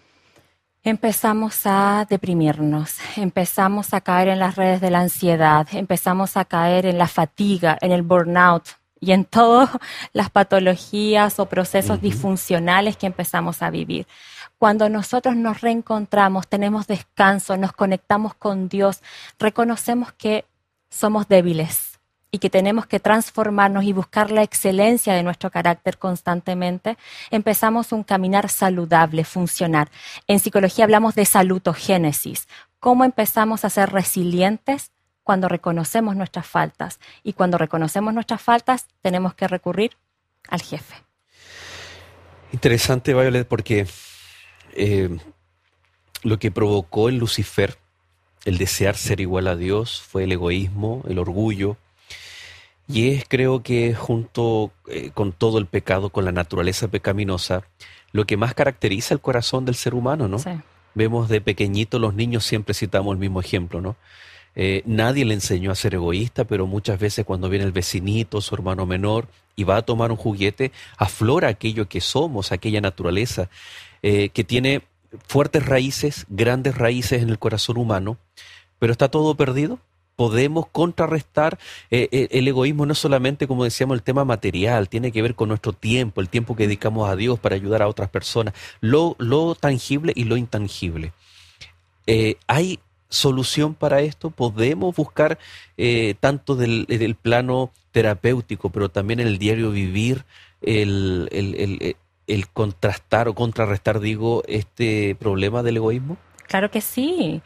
empezamos a deprimirnos, empezamos a caer en las redes de la ansiedad, empezamos a caer en la fatiga, en el burnout y en todas las patologías o procesos uh-huh. disfuncionales que empezamos a vivir. Cuando nosotros nos reencontramos, tenemos descanso, nos conectamos con Dios, reconocemos que somos débiles y que tenemos que transformarnos y buscar la excelencia de nuestro carácter constantemente, empezamos un caminar saludable, funcional. En psicología hablamos de salutogénesis. ¿Cómo empezamos a ser resilientes? Cuando reconocemos nuestras faltas. Y cuando reconocemos nuestras faltas, tenemos que recurrir al jefe. Interesante, Violet, porque eh, lo que provocó en Lucifer el desear ser igual a Dios fue el egoísmo, el orgullo. Y es, creo que junto eh, con todo el pecado, con la naturaleza pecaminosa, lo que más caracteriza el corazón del ser humano, ¿no? Sí. Vemos de pequeñito, los niños siempre citamos el mismo ejemplo, ¿no? Eh, nadie le enseñó a ser egoísta, pero muchas veces cuando viene el vecinito, su hermano menor, y va a tomar un juguete, aflora aquello que somos, aquella naturaleza eh, que tiene fuertes raíces, grandes raíces en el corazón humano, pero ¿está todo perdido? Podemos contrarrestar eh, eh, el egoísmo, no solamente, como decíamos, el tema material, tiene que ver con nuestro tiempo, el tiempo que dedicamos a Dios para ayudar a otras personas, lo, lo tangible y lo intangible. Eh, ¿Hay solución para esto? Podemos buscar eh, tanto del, del plano terapéutico, pero también en el diario vivir, el, el, el, el contrastar o contrarrestar, digo, este problema del egoísmo. Claro que sí.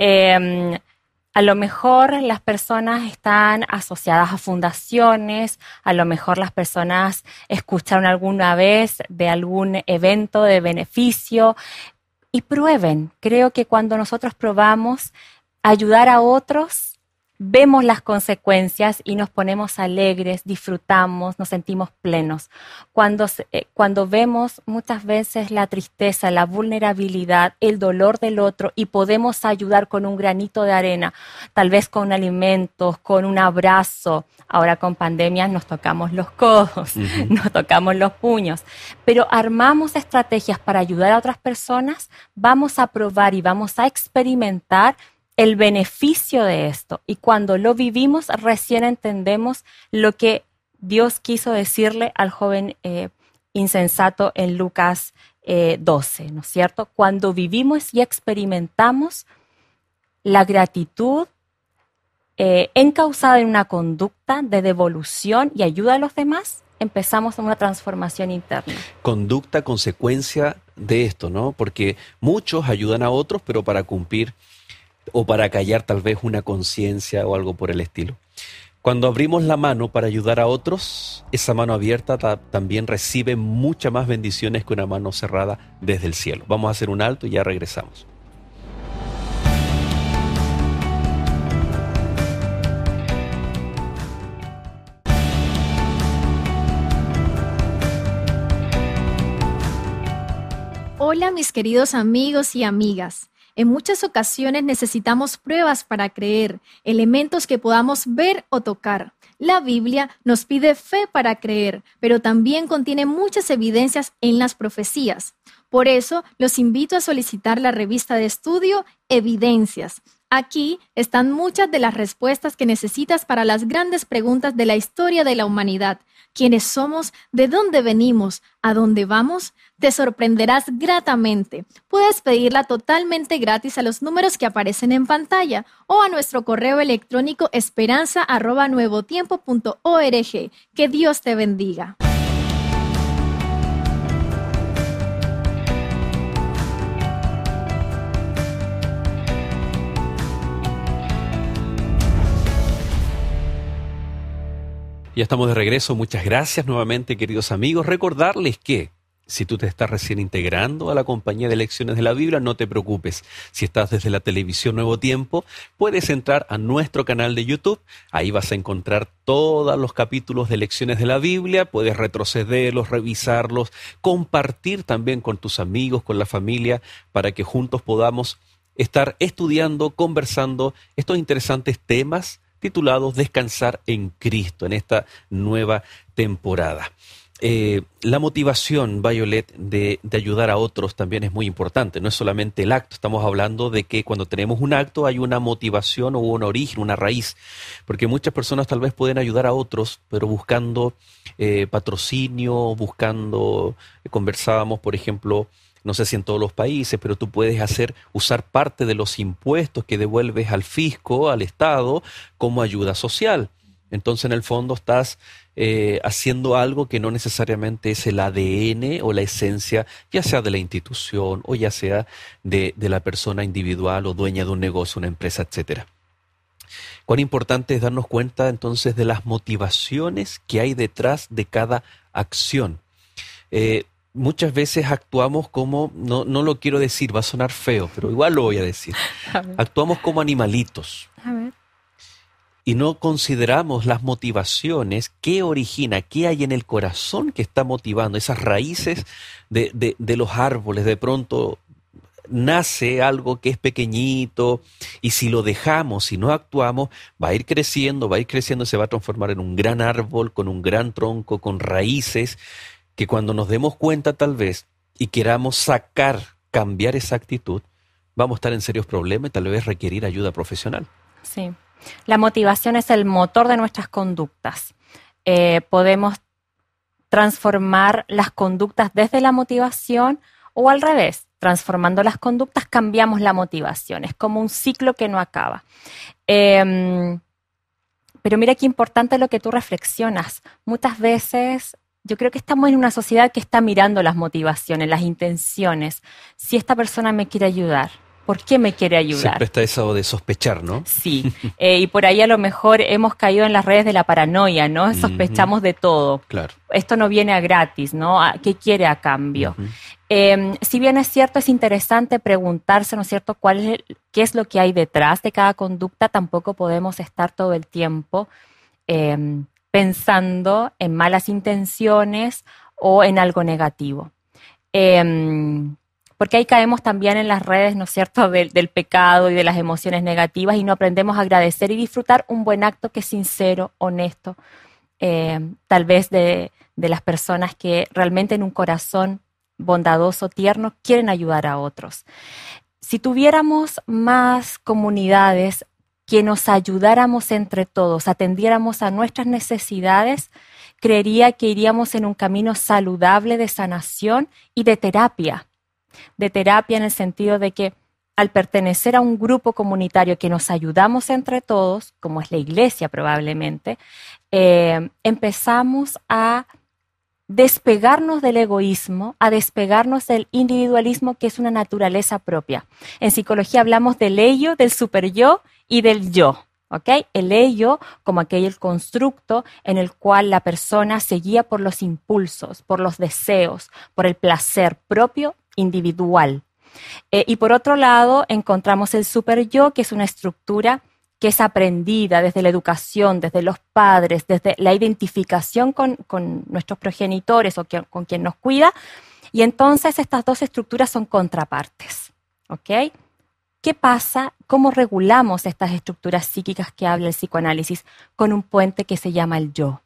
Eh, A lo mejor las personas están asociadas a fundaciones, a lo mejor las personas escucharon alguna vez de algún evento de beneficio y prueben. Creo que cuando nosotros probamos ayudar a otros, vemos las consecuencias y nos ponemos alegres, disfrutamos, nos sentimos plenos. Cuando, eh, cuando vemos muchas veces la tristeza, la vulnerabilidad, el dolor del otro y podemos ayudar con un granito de arena, tal vez con alimentos, con un abrazo. Ahora con pandemia nos tocamos los codos, uh-huh. nos tocamos los puños, pero armamos estrategias para ayudar a otras personas, vamos a probar y vamos a experimentar el beneficio de esto. Y cuando lo vivimos, recién entendemos lo que Dios quiso decirle al joven eh, insensato en Lucas eh, doce, ¿no es cierto? Cuando vivimos y experimentamos la gratitud eh, encauzada en una conducta de devolución y ayuda a los demás, empezamos una transformación interna. Conducta, consecuencia de esto, ¿no? Porque muchos ayudan a otros, pero para cumplir o para callar tal vez una conciencia o algo por el estilo. Cuando abrimos la mano para ayudar a otros, esa mano abierta ta- también recibe muchas más bendiciones que una mano cerrada desde el cielo. Vamos a hacer un alto y ya regresamos. Hola mis queridos amigos y amigas. En muchas ocasiones necesitamos pruebas para creer, elementos que podamos ver o tocar. La Biblia nos pide fe para creer, pero también contiene muchas evidencias en las profecías. Por eso, los invito a solicitar la revista de estudio Evidencias. Aquí están muchas de las respuestas que necesitas para las grandes preguntas de la historia de la humanidad. ¿Quiénes somos? ¿De dónde venimos? ¿A dónde vamos? Te sorprenderás gratamente. Puedes pedirla totalmente gratis a los números que aparecen en pantalla o a nuestro correo electrónico esperanza arroba nuevotiempo punto org. Que Dios te bendiga. Ya estamos de regreso. Muchas gracias nuevamente, queridos amigos. Recordarles que si tú te estás recién integrando a la compañía de Lecciones de la Biblia, no te preocupes. Si estás desde la televisión Nuevo Tiempo, puedes entrar a nuestro canal de YouTube. Ahí vas a encontrar todos los capítulos de Lecciones de la Biblia. Puedes retrocederlos, revisarlos, compartir también con tus amigos, con la familia, para que juntos podamos estar estudiando, conversando estos interesantes temas titulados Descansar en Cristo en esta nueva temporada. Eh, la motivación, Violet, de, de ayudar a otros también es muy importante. No es solamente el acto. Estamos hablando de que cuando tenemos un acto hay una motivación o un origen, una raíz. Porque muchas personas tal vez pueden ayudar a otros, pero buscando eh, patrocinio, buscando, eh, conversábamos, por ejemplo, no sé si en todos los países, pero tú puedes hacer, usar parte de los impuestos que devuelves al fisco, al Estado, como ayuda social. Entonces, en el fondo, estás eh, haciendo algo que no necesariamente es el A D N o la esencia, ya sea de la institución o ya sea de, de la persona individual o dueña de un negocio, una empresa, etcétera. Cuán importante es darnos cuenta, entonces, de las motivaciones que hay detrás de cada acción. Eh, muchas veces actuamos como, no, no lo quiero decir, va a sonar feo, pero igual lo voy a decir. A ver. Actuamos como animalitos. A ver. Y no consideramos las motivaciones, qué origina, qué hay en el corazón que está motivando, esas raíces de, de, de los árboles. De pronto nace algo que es pequeñito y si lo dejamos, si no actuamos, va a ir creciendo, va a ir creciendo, se va a transformar en un gran árbol, con un gran tronco, con raíces, que cuando nos demos cuenta tal vez y queramos sacar, cambiar esa actitud, vamos a estar en serios problemas y tal vez requerir ayuda profesional. Sí. La motivación es el motor de nuestras conductas. Eh, podemos transformar las conductas desde la motivación o al revés. Transformando las conductas cambiamos la motivación. Es como un ciclo que no acaba. Eh, pero mira qué importante lo que tú reflexionas. Muchas veces yo creo que estamos en una sociedad que está mirando las motivaciones, las intenciones. Si esta persona me quiere ayudar, ¿por qué me quiere ayudar? Siempre está eso de sospechar, ¿no? Sí, eh, y por ahí a lo mejor hemos caído en las redes de la paranoia, ¿no? Sospechamos uh-huh. de todo. Claro. Esto no viene a gratis, ¿no? ¿Qué quiere a cambio? Uh-huh. Eh, si bien es cierto, es interesante preguntarse, ¿no es cierto?, cuál es el, qué es lo que hay detrás de cada conducta. Tampoco podemos estar todo el tiempo eh, pensando en malas intenciones o en algo negativo. Eh, Porque ahí caemos también en las redes, ¿no es cierto?, del, del pecado y de las emociones negativas y no aprendemos a agradecer y disfrutar un buen acto que es sincero, honesto, eh, tal vez de, de las personas que realmente en un corazón bondadoso, tierno, quieren ayudar a otros. Si tuviéramos más comunidades que nos ayudáramos entre todos, atendiéramos a nuestras necesidades, creería que iríamos en un camino saludable de sanación y de terapia. De terapia en el sentido de que al pertenecer a un grupo comunitario que nos ayudamos entre todos, como es la iglesia probablemente, eh, empezamos a despegarnos del egoísmo, a despegarnos del individualismo que es una naturaleza propia. En psicología hablamos del ello, del superyo y del yo. ¿Okay? El ello como aquel constructo en el cual la persona se guía por los impulsos, por los deseos, por el placer propio individual. Eh, y por otro lado, encontramos el superyo, que es una estructura que es aprendida desde la educación, desde los padres, desde la identificación con, con nuestros progenitores o que, con quien nos cuida. Y entonces estas dos estructuras son contrapartes. ¿Okay? ¿Qué pasa? ¿Cómo regulamos estas estructuras psíquicas que habla el psicoanálisis? Con un puente que se llama el yo.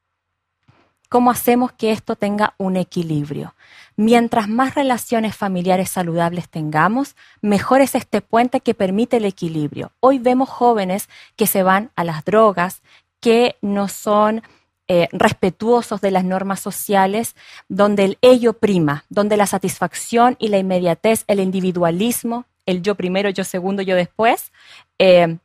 ¿Cómo hacemos que esto tenga un equilibrio? Mientras más relaciones familiares saludables tengamos, mejor es este puente que permite el equilibrio. Hoy vemos jóvenes que se van a las drogas, que no son eh, respetuosos de las normas sociales, donde el ello prima, donde la satisfacción y la inmediatez, el individualismo, el yo primero, yo segundo, yo después, eh,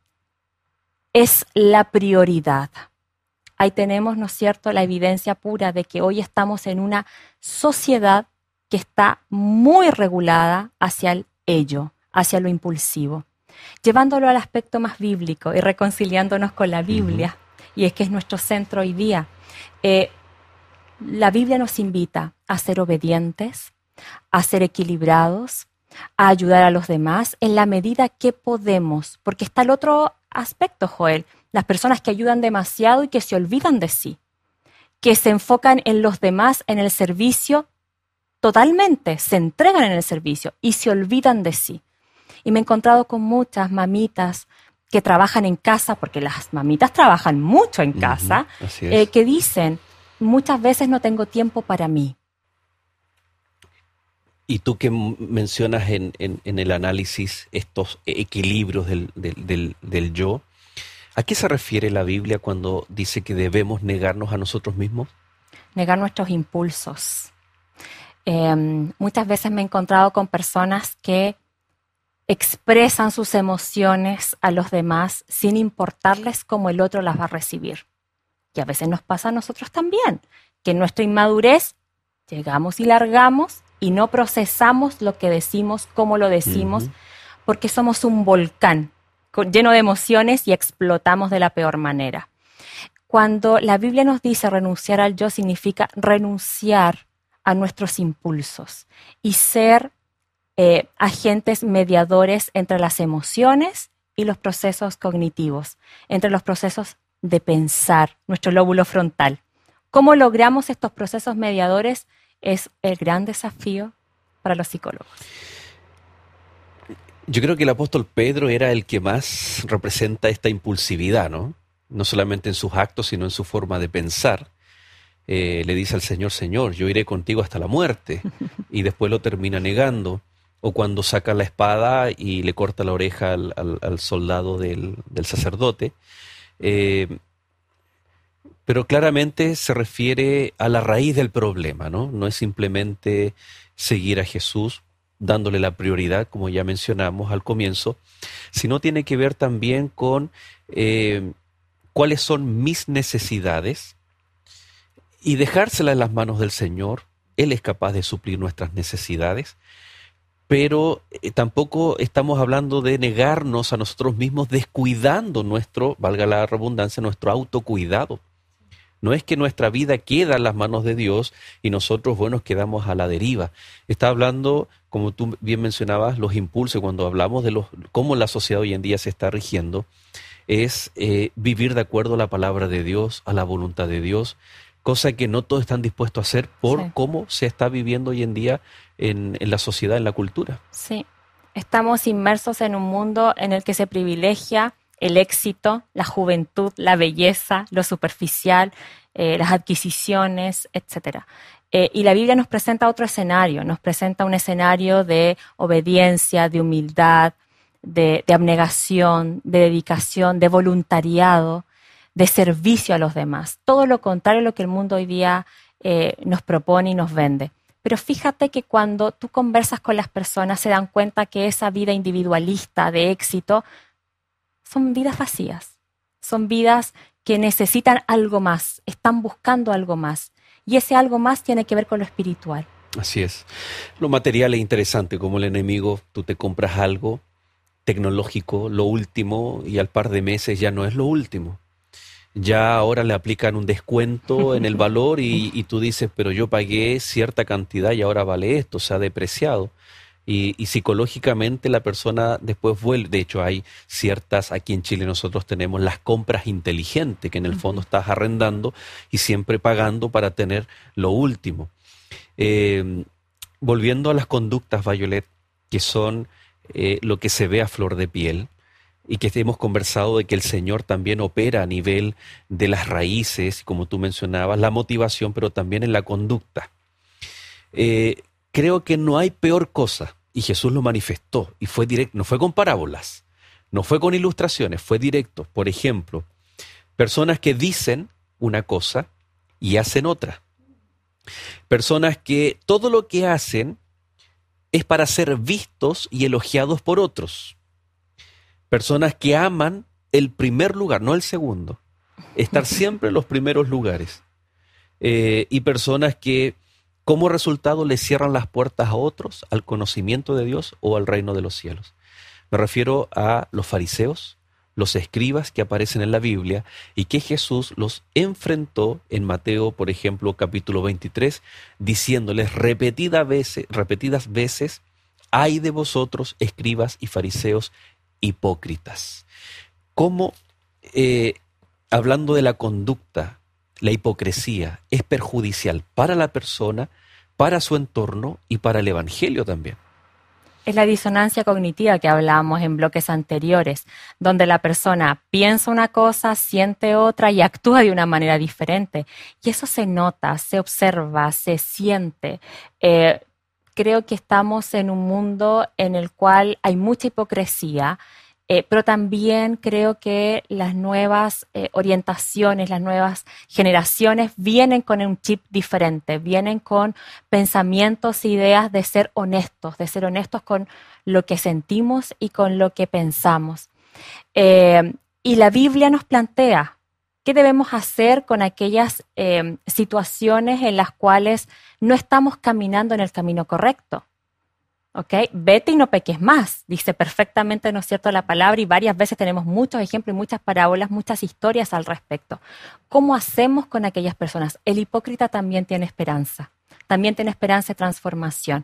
es la prioridad. Ahí tenemos, ¿no es cierto?, la evidencia pura de que hoy estamos en una sociedad que está muy regulada hacia el ello, hacia lo impulsivo. Llevándolo al aspecto más bíblico y reconciliándonos con la Biblia, uh-huh. y es que es nuestro centro hoy día. Eh, la Biblia nos invita a ser obedientes, a ser equilibrados, a ayudar a los demás en la medida que podemos, porque está el otro aspecto, Joel, las personas que ayudan demasiado y que se olvidan de sí, que se enfocan en los demás, en el servicio, totalmente, se entregan en el servicio y se olvidan de sí. Y me he encontrado con muchas mamitas que trabajan en casa, porque las mamitas trabajan mucho en casa, uh-huh, así es. eh, que dicen, muchas veces no tengo tiempo para mí. Y tú que mencionas en, en, en el análisis estos equilibrios del, del, del, del yo, ¿a qué se refiere la Biblia cuando dice que debemos negarnos a nosotros mismos? Negar nuestros impulsos. Eh, muchas veces me he encontrado con personas que expresan sus emociones a los demás sin importarles cómo el otro las va a recibir. Y a veces nos pasa a nosotros también, que en nuestra inmadurez llegamos y largamos y no procesamos lo que decimos, cómo lo decimos, uh-huh. porque somos un volcán lleno de emociones y explotamos de la peor manera. Cuando la Biblia nos dice renunciar al yo, significa renunciar a nuestros impulsos y ser eh, agentes mediadores entre las emociones y los procesos cognitivos, entre los procesos de pensar, nuestro lóbulo frontal. ¿Cómo logramos estos procesos mediadores? Es el gran desafío para los psicólogos. Yo creo que el apóstol Pedro era el que más representa esta impulsividad, ¿no? No solamente en sus actos, sino en su forma de pensar. Eh, le dice al Señor, Señor, yo iré contigo hasta la muerte, y después lo termina negando. O cuando saca la espada y le corta la oreja al, al, al soldado del, del sacerdote. Eh, pero claramente se refiere a la raíz del problema, ¿no? No es simplemente seguir a Jesús dándole la prioridad, como ya mencionamos al comienzo, sino tiene que ver también con eh, cuáles son mis necesidades y dejárselas en las manos del Señor. Él es capaz de suplir nuestras necesidades, pero eh, tampoco estamos hablando de negarnos a nosotros mismos descuidando nuestro, valga la redundancia, nuestro autocuidado. No es que nuestra vida queda en las manos de Dios y nosotros, bueno, quedamos a la deriva. Está hablando, como tú bien mencionabas, los impulsos. Cuando hablamos de los, cómo la sociedad hoy en día se está rigiendo, es eh, vivir de acuerdo a la palabra de Dios, a la voluntad de Dios, cosa que no todos están dispuestos a hacer por sí. cómo se está viviendo hoy en día en, en la sociedad, en la cultura. Sí, estamos inmersos en un mundo en el que se privilegia el éxito, la juventud, la belleza, lo superficial, eh, las adquisiciones, etcétera. Eh, y la Biblia nos presenta otro escenario, nos presenta un escenario de obediencia, de humildad, de, de abnegación, de dedicación, de voluntariado, de servicio a los demás. Todo lo contrario a lo que el mundo hoy día eh, nos propone y nos vende. Pero fíjate que cuando tú conversas con las personas se dan cuenta que esa vida individualista de éxito son vidas vacías, son vidas que necesitan algo más, están buscando algo más. Y ese algo más tiene que ver con lo espiritual. Así es. Lo material es interesante, como el enemigo, tú te compras algo tecnológico, lo último, y al par de meses ya no es lo último. Ya ahora le aplican un descuento en el valor y, y tú dices, pero yo pagué cierta cantidad y ahora vale esto, se ha depreciado. Y, y psicológicamente la persona después vuelve. De hecho, hay ciertas, aquí en Chile nosotros tenemos las compras inteligentes, que en el fondo estás arrendando y siempre pagando para tener lo último. Eh, volviendo a las conductas, Violet, que son eh, lo que se ve a flor de piel, y que hemos conversado de que el Señor también opera a nivel de las raíces, como tú mencionabas, la motivación, pero también en la conducta. Eh, creo que no hay peor cosa. Y Jesús lo manifestó y fue directo, no fue con parábolas, no fue con ilustraciones, fue directo. Por ejemplo, personas que dicen una cosa y hacen otra. Personas que todo lo que hacen es para ser vistos y elogiados por otros. Personas que aman el primer lugar, no el segundo. Estar siempre en los primeros lugares. Eh, y personas que como resultado le cierran las puertas a otros, al conocimiento de Dios o al reino de los cielos. Me refiero a los fariseos, los escribas que aparecen en la Biblia y que Jesús los enfrentó en Mateo, por ejemplo, capítulo veintitrés, diciéndoles repetidas veces, repetidas veces, ay de vosotros, escribas y fariseos hipócritas. ¿Cómo, eh, hablando de la conducta, la hipocresía es perjudicial para la persona, para su entorno y para el evangelio también? Es la disonancia cognitiva que hablábamos en bloques anteriores, donde la persona piensa una cosa, siente otra y actúa de una manera diferente. Y eso se nota, se observa, se siente. Eh, creo que estamos en un mundo en el cual hay mucha hipocresía, eh, pero también creo que las nuevas eh, orientaciones, las nuevas generaciones vienen con un chip diferente, vienen con pensamientos e ideas de ser honestos, de ser honestos con lo que sentimos y con lo que pensamos. Eh, y la Biblia nos plantea qué debemos hacer con aquellas eh, situaciones en las cuales no estamos caminando en el camino correcto. ¿Okay? Vete y no peques más, dice perfectamente, ¿no es cierto?, la palabra, y varias veces tenemos muchos ejemplos, muchas parábolas, muchas historias al respecto. ¿Cómo hacemos con aquellas personas? El hipócrita también tiene esperanza, también tiene esperanza de transformación,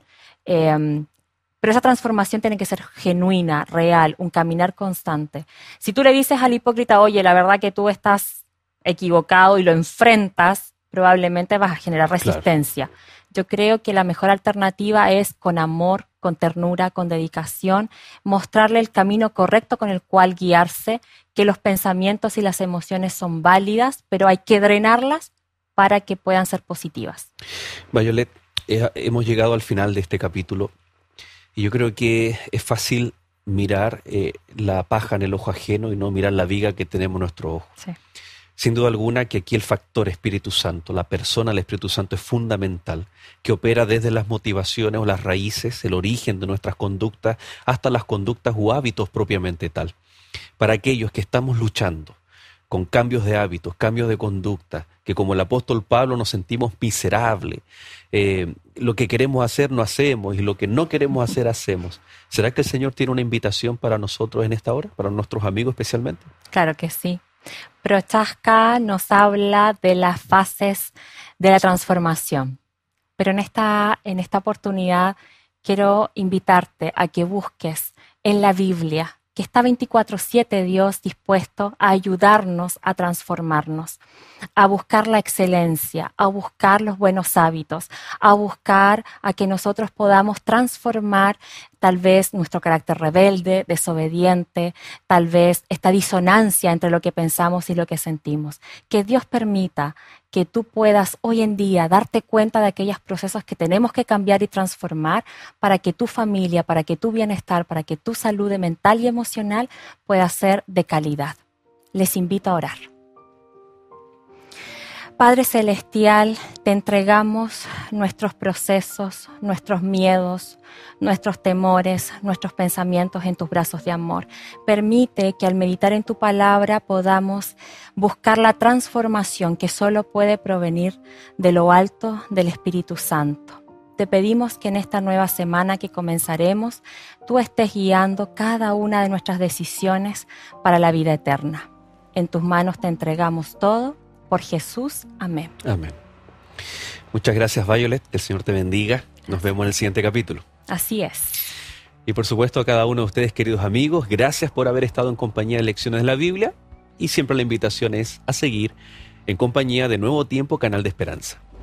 eh, pero esa transformación tiene que ser genuina, real, un caminar constante. Si tú le dices al hipócrita, oye, la verdad que tú estás equivocado y lo enfrentas, probablemente vas a generar resistencia. Claro. Yo creo que la mejor alternativa es con amor, con ternura, con dedicación, mostrarle el camino correcto con el cual guiarse, que los pensamientos y las emociones son válidas, pero hay que drenarlas para que puedan ser positivas. Violet, eh, hemos llegado al final de este capítulo y yo creo que es fácil mirar eh, la paja en el ojo ajeno y no mirar la viga que tenemos en nuestro ojo. Sí. Sin duda alguna que aquí el factor Espíritu Santo, la persona del Espíritu Santo es fundamental, que opera desde las motivaciones o las raíces, el origen de nuestras conductas, hasta las conductas o hábitos propiamente tal. Para aquellos que estamos luchando con cambios de hábitos, cambios de conducta, que como el apóstol Pablo nos sentimos miserables, eh, lo que queremos hacer no hacemos y lo que no queremos hacer hacemos. ¿Será que el Señor tiene una invitación para nosotros en esta hora, para nuestros amigos especialmente? Claro que sí. Prochaska nos habla de las fases de la transformación, pero en esta, en esta oportunidad quiero invitarte a que busques en la Biblia que está veinticuatro siete Dios dispuesto a ayudarnos a transformarnos, a buscar la excelencia, a buscar los buenos hábitos, a buscar a que nosotros podamos transformar tal vez nuestro carácter rebelde, desobediente, tal vez esta disonancia entre lo que pensamos y lo que sentimos. Que Dios permita que tú puedas hoy en día darte cuenta de aquellos procesos que tenemos que cambiar y transformar para que tu familia, para que tu bienestar, para que tu salud mental y emocional pueda ser de calidad. Les invito a orar. Padre Celestial, te entregamos nuestros procesos, nuestros miedos, nuestros temores, nuestros pensamientos en tus brazos de amor. Permite que al meditar en tu palabra podamos buscar la transformación que solo puede provenir de lo alto del Espíritu Santo. Te pedimos que en esta nueva semana que comenzaremos, tú estés guiando cada una de nuestras decisiones para la vida eterna. En tus manos te entregamos todo. Por Jesús, amén. Amén. Muchas gracias, Violet. Que el Señor te bendiga. Nos vemos en el siguiente capítulo. Así es. Y por supuesto a cada uno de ustedes, queridos amigos, gracias por haber estado en compañía de Lecciones de la Biblia. Y siempre la invitación es a seguir en compañía de Nuevo Tiempo, Canal de Esperanza.